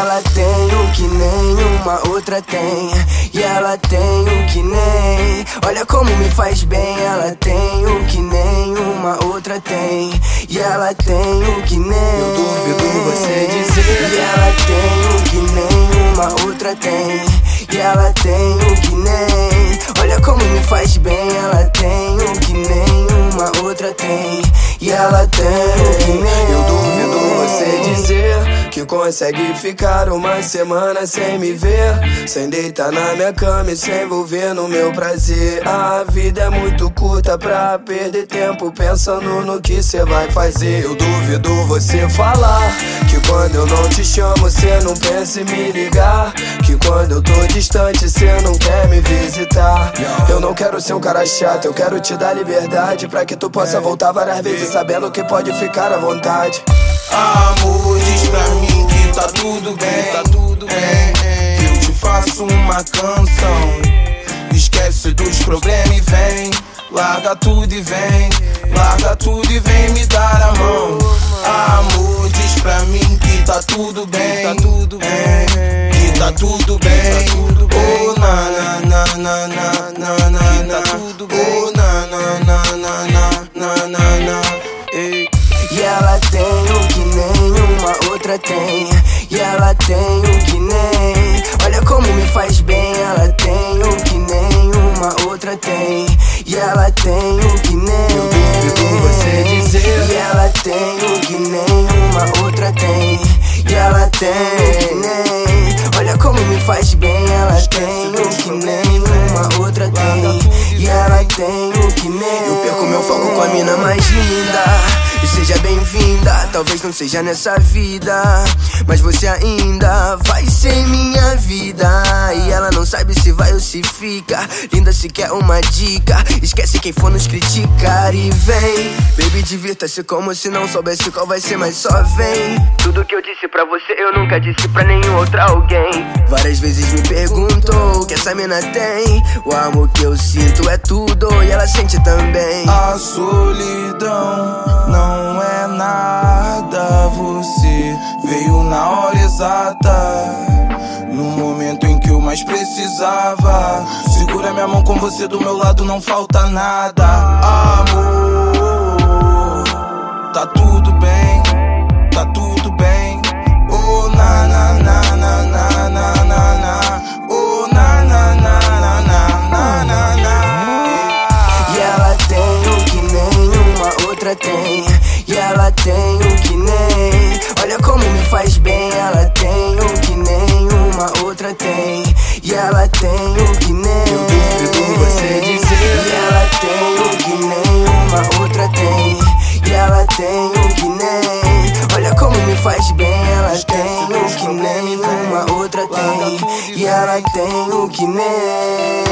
ela tem o que nenhuma outra tem. E ela tem o que nem. Olha como me faz bem. Ela tem o que nenhuma outra tem. E ela tem o que nem. Eu duvido você dizer. E ela tem o que nenhuma outra tem. E ela tem o que nem. Olha como me faz bem. Ela tem o que nenhuma outra tem. E ela tem o que nem. Eu duvido você dizer que consegue ficar uma semana sem me ver, sem deitar na minha cama e se envolver no meu prazer. A vida é muito curta pra perder tempo pensando no que cê vai fazer. Eu duvido você falar que quando eu não te chamo cê não pensa em me ligar, que quando eu tô distante cê não quer me visitar. Eu não quero ser um cara chato, eu quero te dar liberdade pra que tu possa voltar várias vezes sabendo que pode ficar à vontade. Amor, diz pra mim que tá tudo bem, que eu te faço uma canção. Esquece dos problemas e vem, larga tudo e vem, larga tudo e vem me dar a mão. Amor, diz pra mim que tá tudo bem, que tá tudo bem. Oh na na na na na na na, oh na na na na na na na. E ela tem o que nenhuma outra tem. E ela tem o que nem. Olha como me faz bem. Ela tem o que nenhuma outra tem. E ela tem o que nem. Eu duvido você dizer. E ela tem o que nenhuma outra tem. E ela tem o que nem. Olha como me faz bem. Ela tem o que nenhuma outra tem. E ela tem o que nem. Eu perco meu foco com a mina mais linda. E seja bem-vinda, talvez não seja nessa vida, mas você ainda vai ser minha vida. E ela não sabe se vai ou se fica. Linda, se quer uma dica, esquece quem for nos criticar e vem. Baby, divirta-se como se não soubesse qual vai ser, mas só vem. Tudo que eu disse pra você eu nunca disse pra nenhum outro alguém. Várias vezes me perguntou o que essa mina tem. O amor que eu sinto é tudo e ela sente também. A solidão não é nada, você veio na hora exata, no momento em que eu mais precisava. Segura minha mão, com você do meu lado não falta nada. Amor, tá tudo bem, tá tudo bem. Oh na na na na na na na na, oh na na na na na na na. E ela tem o que nenhuma outra tem. E ela tem o que nem. Olha como me faz bem. Ela tem o que nenhuma outra tem. E ela tem o que nem. Eu duvido você dizer. E ela tem o que nenhuma outra tem. E ela tem o que nem. Olha como me faz bem. Ela tem o que nenhuma outra tem. E ela tem o que nem.